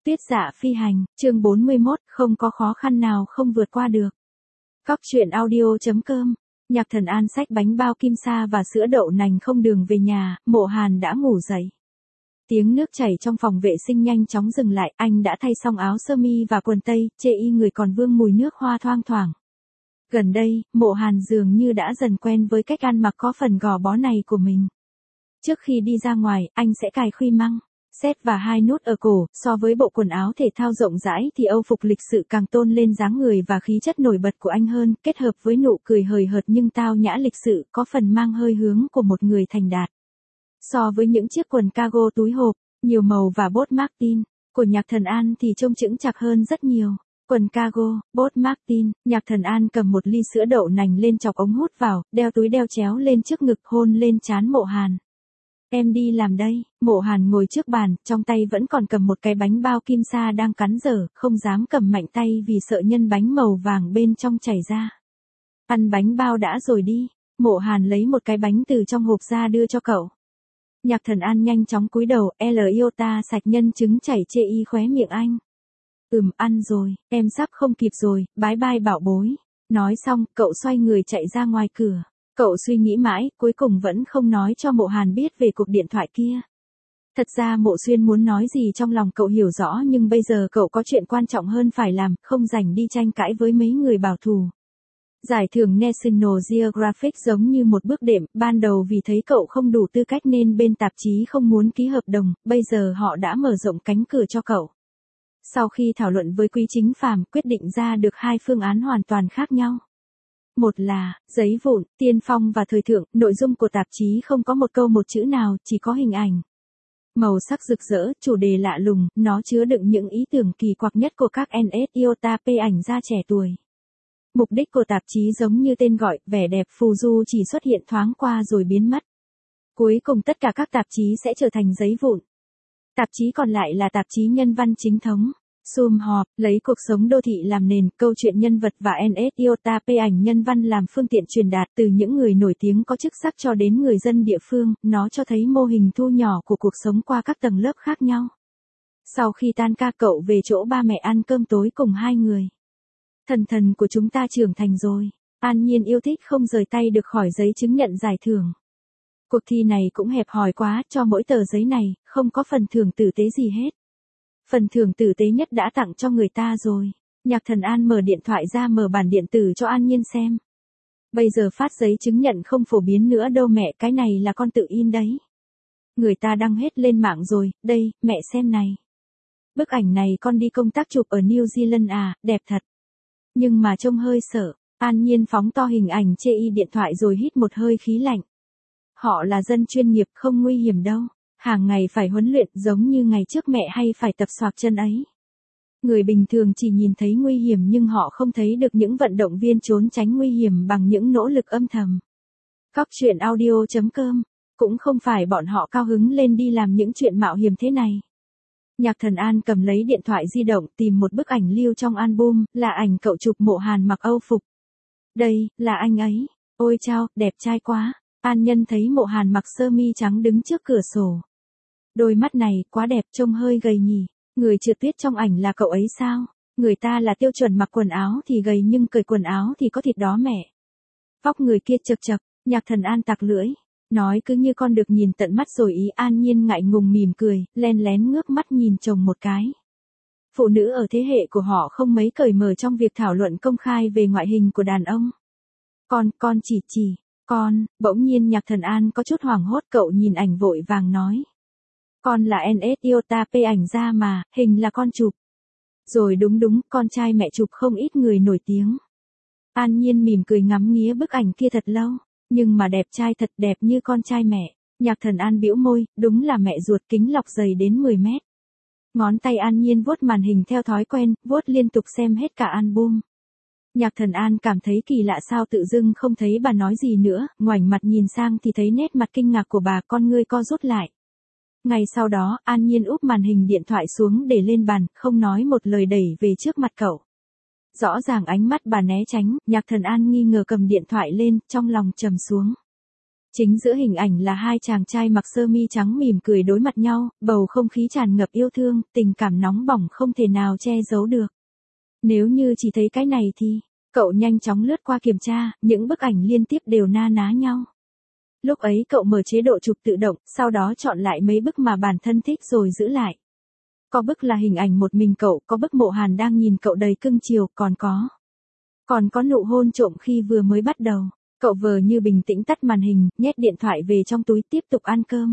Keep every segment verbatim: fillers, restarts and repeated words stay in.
Tuyết Dạ Phi Hành, chương bốn mươi mốt, không có khó khăn nào không vượt qua được. Cóc truyện audio chấm com, Nhạc Thần An xách bánh bao kim sa và sữa đậu nành không đường về nhà, Mộ Hàn đã ngủ dậy. Tiếng nước chảy trong phòng vệ sinh nhanh chóng dừng lại, anh đã thay xong áo sơ mi và quần tây, chê y người còn vương mùi nước hoa thoang thoảng. Gần đây, Mộ Hàn dường như đã dần quen với cách ăn mặc có phần gò bó này của mình. Trước khi đi ra ngoài, anh sẽ cài khuy măng, set và hai nút ở cổ, so với bộ quần áo thể thao rộng rãi thì âu phục lịch sự càng tôn lên dáng người và khí chất nổi bật của anh hơn, kết hợp với nụ cười hời hợt nhưng tao nhã lịch sự, có phần mang hơi hướng của một người thành đạt. So với những chiếc quần cargo túi hộp, nhiều màu và bốt Martin, của Nhạc Thần An thì trông chững chạc hơn rất nhiều. Quần cargo, bốt Martin, Nhạc Thần An cầm một ly sữa đậu nành lên chọc ống hút vào, đeo túi đeo chéo lên trước ngực hôn lên trán Mộ Hàn. Em đi làm đây, Mộ Hàn ngồi trước bàn, trong tay vẫn còn cầm một cái bánh bao kim sa đang cắn dở, không dám cầm mạnh tay vì sợ nhân bánh màu vàng bên trong chảy ra. Ăn bánh bao đã rồi đi, Mộ Hàn lấy một cái bánh từ trong hộp ra đưa cho cậu. Nhạc Thần An nhanh chóng cúi đầu, L iota sạch nhân trứng chảy chê y khóe miệng anh. Ừm, ăn rồi, em sắp không kịp rồi, bái bai bảo bối. Nói xong, cậu xoay người chạy ra ngoài cửa. Cậu suy nghĩ mãi, cuối cùng vẫn không nói cho Mộ Hàn biết về cuộc điện thoại kia. Thật ra Mộ Xuyên muốn nói gì trong lòng cậu hiểu rõ nhưng bây giờ cậu có chuyện quan trọng hơn phải làm, không rảnh đi tranh cãi với mấy người bảo thủ. Giải thưởng National Geographic giống như một bước đệm, ban đầu vì thấy cậu không đủ tư cách nên bên tạp chí không muốn ký hợp đồng, bây giờ họ đã mở rộng cánh cửa cho cậu. Sau khi thảo luận với Quý Chính Phàm, quyết định ra được hai phương án hoàn toàn khác nhau. Một là, giấy vụn, tiên phong và thời thượng, nội dung của tạp chí không có một câu một chữ nào, chỉ có hình ảnh. Màu sắc rực rỡ, chủ đề lạ lùng, nó chứa đựng những ý tưởng kỳ quặc nhất của các en ét iota pê ảnh gia trẻ tuổi. Mục đích của tạp chí giống như tên gọi, vẻ đẹp phù du chỉ xuất hiện thoáng qua rồi biến mất. Cuối cùng tất cả các tạp chí sẽ trở thành giấy vụn. Tạp chí còn lại là tạp chí nhân văn chính thống. Sum họp, lấy cuộc sống đô thị làm nền, câu chuyện nhân vật và en ét iota pê ảnh nhân văn làm phương tiện truyền đạt từ những người nổi tiếng có chức sắc cho đến người dân địa phương, nó cho thấy mô hình thu nhỏ của cuộc sống qua các tầng lớp khác nhau. Sau khi tan ca cậu về chỗ ba mẹ ăn cơm tối cùng hai người. Thần thần của chúng ta trưởng thành rồi, An Nhiên yêu thích không rời tay được khỏi giấy chứng nhận giải thưởng. Cuộc thi này cũng hẹp hòi quá, cho mỗi tờ giấy này, không có phần thưởng tử tế gì hết. Phần thưởng tử tế nhất đã tặng cho người ta rồi. Nhạc Thần An mở điện thoại ra mở bản điện tử cho An Nhiên xem. Bây giờ phát giấy chứng nhận không phổ biến nữa đâu mẹ, cái này là con tự in đấy. Người ta đăng hết lên mạng rồi, đây, mẹ xem này. Bức ảnh này con đi công tác chụp ở New Zealand à, đẹp thật. Nhưng mà trông hơi sợ, An Nhiên phóng to hình ảnh chê y điện thoại rồi hít một hơi khí lạnh. Họ là dân chuyên nghiệp không nguy hiểm đâu. Hàng ngày phải huấn luyện giống như ngày trước mẹ hay phải tập xoạc chân ấy. Người bình thường chỉ nhìn thấy nguy hiểm nhưng họ không thấy được những vận động viên trốn tránh nguy hiểm bằng những nỗ lực âm thầm. Cóc truyện audio chấm com, cũng không phải bọn họ cao hứng lên đi làm những chuyện mạo hiểm thế này. Nhạc Thần An cầm lấy điện thoại di động tìm một bức ảnh lưu trong album, là ảnh cậu chụp Mộ Hàn mặc âu phục. Đây, là anh ấy. Ôi chao, đẹp trai quá. An Nhân thấy Mộ Hàn mặc sơ mi trắng đứng trước cửa sổ. Đôi mắt này quá đẹp, trông hơi gầy nhỉ. Người trượt tuyết trong ảnh là cậu ấy sao? Người ta là tiêu chuẩn mặc quần áo thì gầy nhưng cởi quần áo thì có thịt đó mẹ. Vóc người kia chật chật, Nhạc Thần An tặc lưỡi. Nói cứ như con được nhìn tận mắt rồi ý. An Nhiên ngại ngùng mỉm cười, len lén ngước mắt nhìn chồng một cái. Phụ nữ ở thế hệ của họ không mấy cởi mở trong việc thảo luận công khai về ngoại hình của đàn ông. Con, con chỉ chỉ. Con, bỗng nhiên Nhạc Thần An có chút hoảng hốt, cậu nhìn ảnh vội vàng nói. Con là en ét iota pê ảnh ra mà, hình là con chụp. Rồi đúng đúng, con trai mẹ chụp không ít người nổi tiếng. An Nhiên mỉm cười ngắm nghía bức ảnh kia thật lâu, nhưng mà đẹp trai thật, đẹp như con trai mẹ. Nhạc Thần An bĩu môi, đúng là mẹ ruột, kính lọc dày đến mười mét. Ngón tay An Nhiên vuốt màn hình theo thói quen, vuốt liên tục xem hết cả album. Nhạc Thần An cảm thấy kỳ lạ sao tự dưng không thấy bà nói gì nữa, ngoảnh mặt nhìn sang thì thấy nét mặt kinh ngạc của bà, con ngươi co rút lại. Ngay sau đó, An Nhiên úp màn hình điện thoại xuống để lên bàn, không nói một lời đẩy về trước mặt cậu. Rõ ràng ánh mắt bà né tránh, Nhạc Thần An nghi ngờ cầm điện thoại lên, trong lòng trầm xuống. Chính giữa hình ảnh là hai chàng trai mặc sơ mi trắng mỉm cười đối mặt nhau, bầu không khí tràn ngập yêu thương, tình cảm nóng bỏng không thể nào che giấu được. Nếu như chỉ thấy cái này thì, cậu nhanh chóng lướt qua kiểm tra, những bức ảnh liên tiếp đều na ná nhau. Lúc ấy cậu mở chế độ chụp tự động, sau đó chọn lại mấy bức mà bản thân thích rồi giữ lại. Có bức là hình ảnh một mình cậu, có bức Mộ Hàn đang nhìn cậu đầy cưng chiều, còn có. Còn có nụ hôn trộm khi vừa mới bắt đầu. Cậu vờ như bình tĩnh tắt màn hình, nhét điện thoại về trong túi tiếp tục ăn cơm.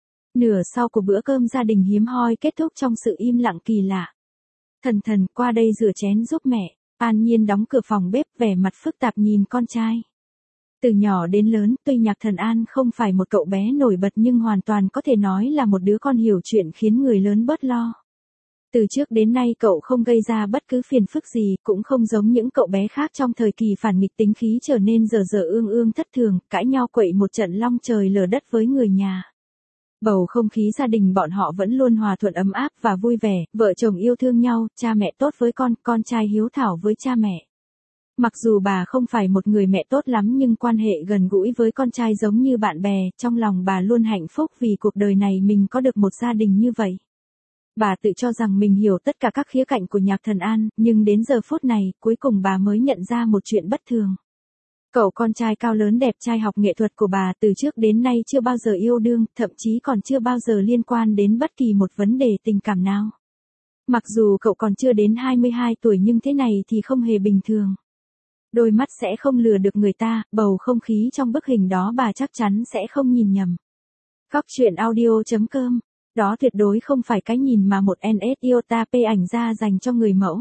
Nửa sau của bữa cơm gia đình hiếm hoi kết thúc trong sự im lặng kỳ lạ. Thần thần, qua đây rửa chén giúp mẹ. An Nhiên đóng cửa phòng bếp, vẻ mặt phức tạp nhìn con trai. Từ nhỏ đến lớn, tuy Nhạc Thần An không phải một cậu bé nổi bật nhưng hoàn toàn có thể nói là một đứa con hiểu chuyện khiến người lớn bớt lo. Từ trước đến nay cậu không gây ra bất cứ phiền phức gì, cũng không giống những cậu bé khác trong thời kỳ phản nghịch tính khí trở nên dở dở ương ương thất thường, cãi nhau quậy một trận long trời lở đất với người nhà. Bầu không khí gia đình bọn họ vẫn luôn hòa thuận ấm áp và vui vẻ, vợ chồng yêu thương nhau, cha mẹ tốt với con, con trai hiếu thảo với cha mẹ. Mặc dù bà không phải một người mẹ tốt lắm nhưng quan hệ gần gũi với con trai giống như bạn bè, trong lòng bà luôn hạnh phúc vì cuộc đời này mình có được một gia đình như vậy. Bà tự cho rằng mình hiểu tất cả các khía cạnh của Nhạc Thần An, nhưng đến giờ phút này, cuối cùng bà mới nhận ra một chuyện bất thường. Cậu con trai cao lớn đẹp trai học nghệ thuật của bà từ trước đến nay chưa bao giờ yêu đương, thậm chí còn chưa bao giờ liên quan đến bất kỳ một vấn đề tình cảm nào. Mặc dù cậu còn chưa đến hai mươi hai tuổi nhưng thế này thì không hề bình thường. Đôi mắt sẽ không lừa được người ta, bầu không khí trong bức hình đó bà chắc chắn sẽ không nhìn nhầm. Góc truyện audio chấm com. Đó tuyệt đối không phải cái nhìn mà một en ét Iota P ảnh ra dành cho người mẫu.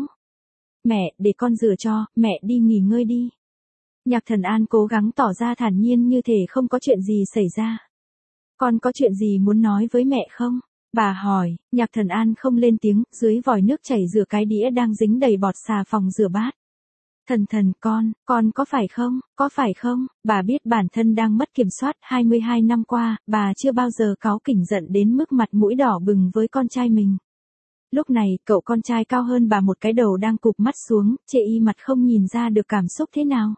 Mẹ, để con rửa cho, mẹ đi nghỉ ngơi đi. Nhạc Thần An cố gắng tỏ ra thản nhiên như thể không có chuyện gì xảy ra. Con có chuyện gì muốn nói với mẹ không? Bà hỏi, Nhạc Thần An không lên tiếng, dưới vòi nước chảy rửa cái đĩa đang dính đầy bọt xà phòng rửa bát. Thần thần, con, con có phải không, có phải không? Bà biết bản thân đang mất kiểm soát, hai mươi hai năm qua, bà chưa bao giờ cáu kỉnh giận đến mức mặt mũi đỏ bừng với con trai mình. Lúc này, cậu con trai cao hơn bà một cái đầu đang cụp mắt xuống, chê y mặt không nhìn ra được cảm xúc thế nào.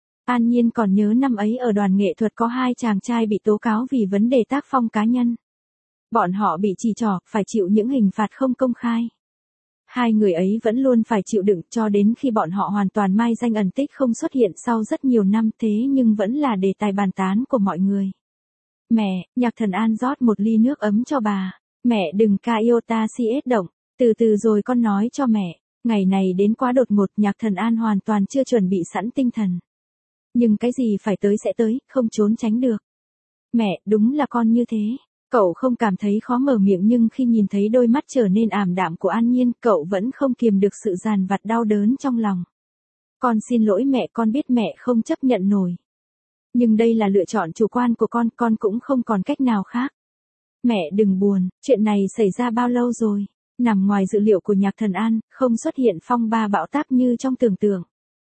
An Nhiên còn nhớ năm ấy ở đoàn nghệ thuật có hai chàng trai bị tố cáo vì vấn đề tác phong cá nhân. Bọn họ bị chỉ trỏ, phải chịu những hình phạt không công khai. Hai người ấy vẫn luôn phải chịu đựng cho đến khi bọn họ hoàn toàn mai danh ẩn tích không xuất hiện sau rất nhiều năm thế nhưng vẫn là đề tài bàn tán của mọi người. Mẹ, Nhạc Thần An rót một ly nước ấm cho bà. Mẹ đừng ca iota cs động, từ từ rồi con nói cho mẹ. Ngày này đến quá đột ngột, Nhạc Thần An hoàn toàn chưa chuẩn bị sẵn tinh thần. Nhưng cái gì phải tới sẽ tới, không trốn tránh được. Mẹ, đúng là con như thế. Cậu không cảm thấy khó mở miệng nhưng khi nhìn thấy đôi mắt trở nên ảm đạm của An Nhiên, cậu vẫn không kiềm được sự dằn vặt đau đớn trong lòng. Con xin lỗi mẹ, con biết mẹ không chấp nhận nổi. Nhưng đây là lựa chọn chủ quan của con, con cũng không còn cách nào khác. Mẹ đừng buồn, chuyện này xảy ra bao lâu rồi? Nằm ngoài dự liệu của Nhạc Thần An, không xuất hiện phong ba bão táp như trong tưởng tượng.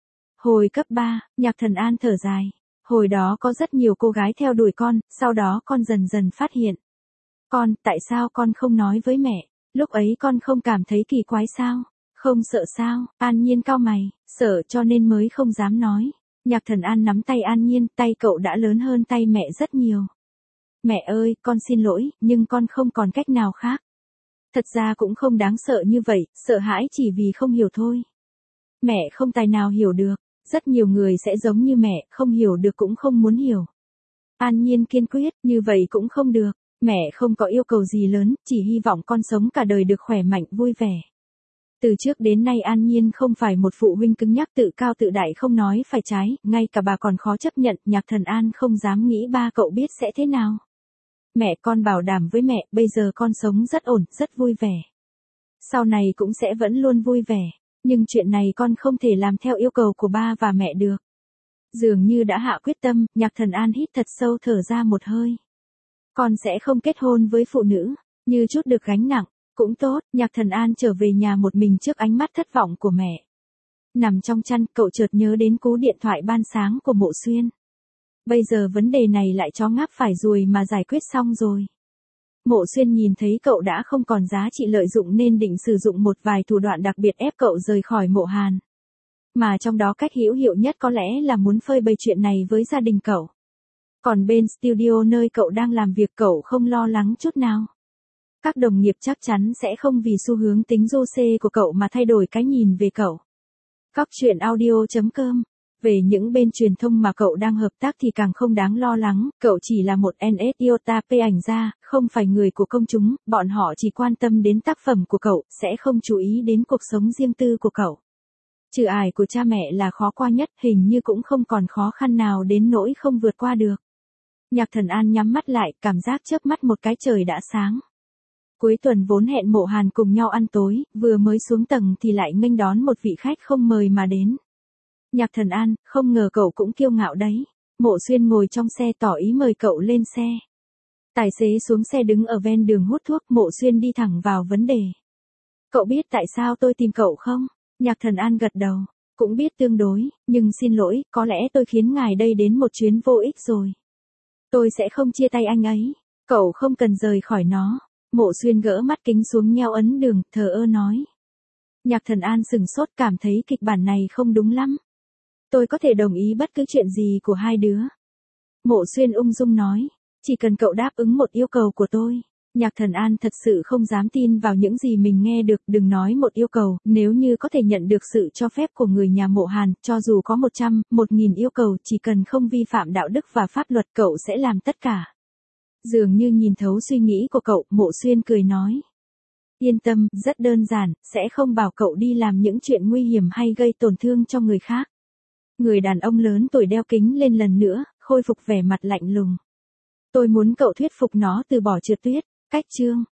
Hồi cấp ba, Nhạc Thần An thở dài. Hồi đó có rất nhiều cô gái theo đuổi con, sau đó con dần dần phát hiện. Con, tại sao con không nói với mẹ? Lúc ấy con không cảm thấy kỳ quái sao? Không sợ sao? An Nhiên cau mày, sợ cho nên mới không dám nói. Nhạc Thần An nắm tay An Nhiên, tay cậu đã lớn hơn tay mẹ rất nhiều. Mẹ ơi, con xin lỗi, nhưng con không còn cách nào khác. Thật ra cũng không đáng sợ như vậy, sợ hãi chỉ vì không hiểu thôi. Mẹ không tài nào hiểu được, rất nhiều người sẽ giống như mẹ, không hiểu được cũng không muốn hiểu. An Nhiên kiên quyết, như vậy cũng không được. Mẹ không có yêu cầu gì lớn, chỉ hy vọng con sống cả đời được khỏe mạnh, vui vẻ. Từ trước đến nay An Nhiên không phải một phụ huynh cứng nhắc tự cao tự đại không nói phải trái, ngay cả bà còn khó chấp nhận, Nhạc Thần An không dám nghĩ ba cậu biết sẽ thế nào. Mẹ, con bảo đảm với mẹ, bây giờ con sống rất ổn, rất vui vẻ. Sau này cũng sẽ vẫn luôn vui vẻ, nhưng chuyện này con không thể làm theo yêu cầu của ba và mẹ được. Dường như đã hạ quyết tâm, Nhạc Thần An hít thật sâu thở ra một hơi. Con sẽ không kết hôn với phụ nữ, như chút được gánh nặng. Cũng tốt, Nhạc Thần An trở về nhà một mình trước ánh mắt thất vọng của mẹ. Nằm trong chăn, cậu chợt nhớ đến cú điện thoại ban sáng của Mộ Xuyên. Bây giờ vấn đề này lại chó ngáp phải ruồi mà giải quyết xong rồi. Mộ Xuyên nhìn thấy cậu đã không còn giá trị lợi dụng nên định sử dụng một vài thủ đoạn đặc biệt ép cậu rời khỏi Mộ Hàn. Mà trong đó cách hữu hiệu nhất có lẽ là muốn phơi bày chuyện này với gia đình cậu. Còn bên studio nơi cậu đang làm việc cậu không lo lắng chút nào. Các đồng nghiệp chắc chắn sẽ không vì xu hướng tính rô xê của cậu mà thay đổi cái nhìn về cậu. Cóc truyện audio chấm com. Về những bên truyền thông mà cậu đang hợp tác thì càng không đáng lo lắng, cậu chỉ là một en ét iota pê ảnh gia, không phải người của công chúng, bọn họ chỉ quan tâm đến tác phẩm của cậu, sẽ không chú ý đến cuộc sống riêng tư của cậu. Trừ ải của cha mẹ là khó qua nhất, hình như cũng không còn khó khăn nào đến nỗi không vượt qua được. Nhạc Thần An nhắm mắt lại, cảm giác chớp mắt một cái trời đã sáng. Cuối tuần vốn hẹn Mộ Hàn cùng nhau ăn tối, vừa mới xuống tầng thì lại nghênh đón một vị khách không mời mà đến. Nhạc Thần An, không ngờ cậu cũng kiêu ngạo đấy. Mộ Xuyên ngồi trong xe tỏ ý mời cậu lên xe. Tài xế xuống xe đứng ở ven đường hút thuốc, Mộ Xuyên đi thẳng vào vấn đề. Cậu biết tại sao tôi tìm cậu không? Nhạc Thần An gật đầu. Cũng biết tương đối, nhưng xin lỗi, có lẽ tôi khiến ngài đây đến một chuyến vô ích rồi. Tôi sẽ không chia tay anh ấy. Cậu không cần rời khỏi nó. Mộ Xuyên gỡ mắt kính xuống nheo ấn đường, thờ ơ nói. Nhạc Thần An sừng sốt cảm thấy kịch bản này không đúng lắm. Tôi có thể đồng ý bất cứ chuyện gì của hai đứa. Mộ Xuyên ung dung nói. Chỉ cần cậu đáp ứng một yêu cầu của tôi. Nhạc Thần An thật sự không dám tin vào những gì mình nghe được, đừng nói một yêu cầu, nếu như có thể nhận được sự cho phép của người nhà Mộ Hàn, cho dù có một trăm, một nghìn yêu cầu, chỉ cần không vi phạm đạo đức và pháp luật cậu sẽ làm tất cả. Dường như nhìn thấu suy nghĩ của cậu, Mộ Xuyên cười nói. Yên tâm, rất đơn giản, sẽ không bảo cậu đi làm những chuyện nguy hiểm hay gây tổn thương cho người khác. Người đàn ông lớn tuổi đeo kính lên lần nữa, khôi phục vẻ mặt lạnh lùng. Tôi muốn cậu thuyết phục nó từ bỏ trượt tuyết. Cách chương